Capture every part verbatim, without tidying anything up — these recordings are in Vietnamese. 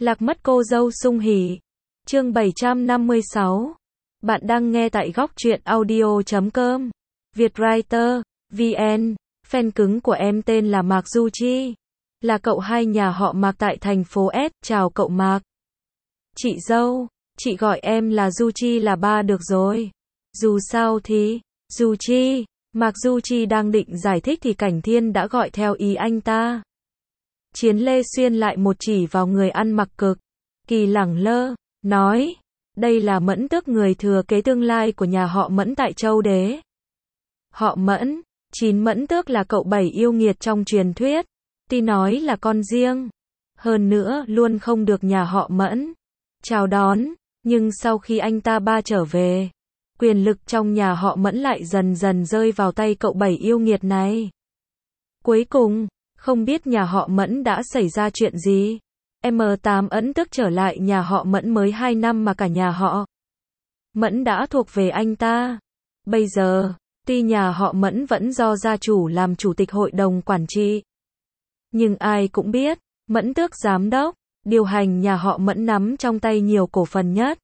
Lạc mất cô dâu sung hỉ. Chương bảy trăm năm mươi sáu. Bạn đang nghe tại góc truyện audio chấm com. Vietwriter, vê en. Fan cứng của em tên là Mạc Du Chi. Là cậu hai nhà họ Mạc tại thành phố S. Chào cậu Mạc. Chị dâu, chị gọi em là Du Chi là ba được rồi. Dù sao thì, Du Chi. Mạc Du Chi đang định giải thích thì Cảnh Thiên đã gọi theo ý anh ta. Chiến Lê Xuyên lại một chỉ vào người ăn mặc cực kỳ lẳng lơ, nói, đây là Mẫn Tước, người thừa kế tương lai của nhà họ Mẫn tại Châu Đế. Họ Mẫn, chín Mẫn Tước là cậu bảy yêu nghiệt trong truyền thuyết, tuy nói là con riêng, hơn nữa luôn không được nhà họ Mẫn chào đón, nhưng sau khi anh ta ba trở về, quyền lực trong nhà họ Mẫn lại dần dần rơi vào tay cậu bảy yêu nghiệt này. Cuối cùng, không biết nhà họ Mẫn đã xảy ra chuyện gì. em tám Ẩn Tước trở lại nhà họ Mẫn mới hai năm mà cả nhà họ Mẫn đã thuộc về anh ta. Bây giờ, tuy nhà họ Mẫn vẫn do gia chủ làm chủ tịch hội đồng quản trị, nhưng ai cũng biết, Mẫn Tước giám đốc, điều hành nhà họ Mẫn nắm trong tay nhiều cổ phần nhất.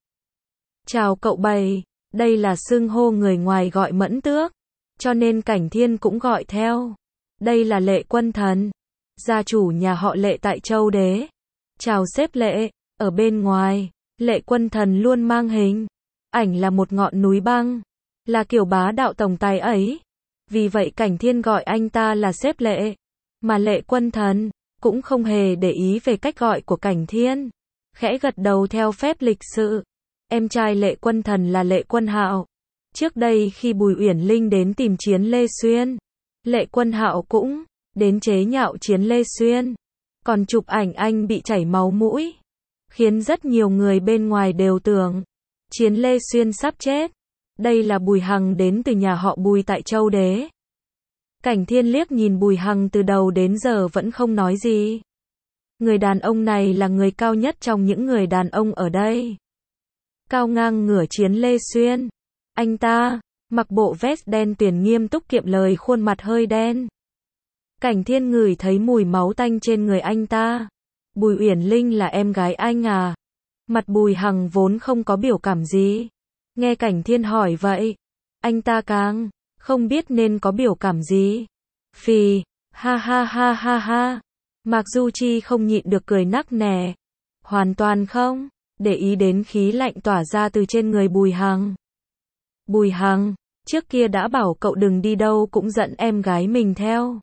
Chào cậu bảy, đây là xưng hô người ngoài gọi Mẫn Tước, cho nên Cảnh Thiên cũng gọi theo. Đây là Lệ Quân Thần, gia chủ nhà họ Lệ tại Châu Đế. Chào sếp Lệ. Ở bên ngoài, Lệ Quân Thần luôn mang hình ảnh là một ngọn núi băng, là kiểu bá đạo tổng tài ấy. Vì vậy Cảnh Thiên gọi anh ta là sếp Lệ, mà Lệ Quân Thần cũng không hề để ý về cách gọi của Cảnh Thiên, khẽ gật đầu theo phép lịch sự. Em trai Lệ Quân Thần là Lệ Quân Hạo. Trước đây khi Bùi Uyển Linh đến tìm Chiến Lê Xuyên, Lệ Quân Hạo cũng đến chế nhạo Chiến Lê Xuyên, còn chụp ảnh anh bị chảy máu mũi, khiến rất nhiều người bên ngoài đều tưởng Chiến Lê Xuyên sắp chết. Đây là Bùi Hằng đến từ nhà họ Bùi tại Châu Đế. Cảnh Thiên liếc nhìn Bùi Hằng từ đầu đến giờ vẫn không nói gì. Người đàn ông này là người cao nhất trong những người đàn ông ở đây, cao ngang ngửa Chiến Lê Xuyên. Anh ta mặc bộ vest đen tuyền, nghiêm túc kiệm lời, khuôn mặt hơi đen. Cảnh Thiên ngửi thấy mùi máu tanh trên người anh ta. Bùi Uyển Linh là em gái anh à? Mặt Bùi Hằng vốn không có biểu cảm gì. Nghe Cảnh Thiên hỏi vậy, anh ta càng không biết nên có biểu cảm gì. Phì, ha ha ha ha ha. Mạc Du Chi không nhịn được cười nắc nẻ. Hoàn toàn không để ý đến khí lạnh tỏa ra từ trên người Bùi Hằng. Bùi Hằng, trước kia đã bảo cậu đừng đi đâu cũng dẫn em gái mình theo.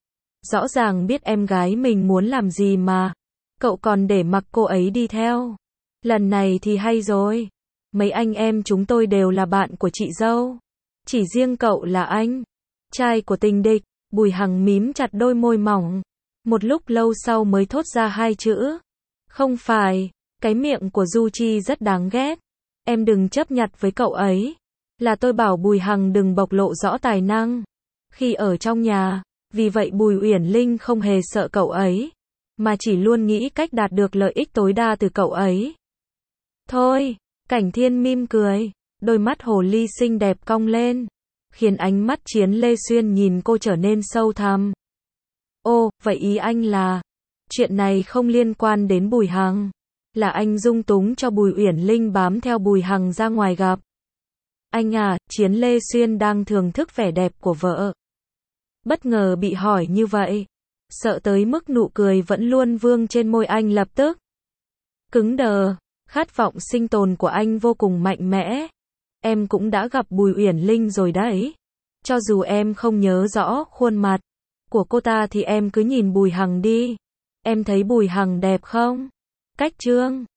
Rõ ràng biết em gái mình muốn làm gì mà cậu còn để mặc cô ấy đi theo. Lần này thì hay rồi. Mấy anh em chúng tôi đều là bạn của chị dâu. Chỉ riêng cậu là anh trai của tình địch. Bùi Hằng mím chặt đôi môi mỏng. Một lúc lâu sau mới thốt ra hai chữ. Không phải. Cái miệng của Du Chi rất đáng ghét. Em đừng chấp nhặt với cậu ấy. Là tôi bảo Bùi Hằng đừng bộc lộ rõ tài năng khi ở trong nhà. Vì vậy Bùi Uyển Linh không hề sợ cậu ấy, mà chỉ luôn nghĩ cách đạt được lợi ích tối đa từ cậu ấy. Thôi, Cảnh Thiên mỉm cười, đôi mắt hồ ly xinh đẹp cong lên, khiến ánh mắt Chiến Lê Xuyên nhìn cô trở nên sâu thẳm. Ô, vậy ý anh là, chuyện này không liên quan đến Bùi Hằng, là anh dung túng cho Bùi Uyển Linh bám theo Bùi Hằng ra ngoài gặp. Anh à, Chiến Lê Xuyên đang thưởng thức vẻ đẹp của vợ. Bất ngờ bị hỏi như vậy, sợ tới mức nụ cười vẫn luôn vương trên môi anh lập tức cứng đờ. Khát vọng sinh tồn của anh vô cùng mạnh mẽ. Em cũng đã gặp Bùi Uyển Linh rồi đấy. Cho dù em không nhớ rõ khuôn mặt của cô ta thì em cứ nhìn Bùi Hằng đi. Em thấy Bùi Hằng đẹp không? Cách trương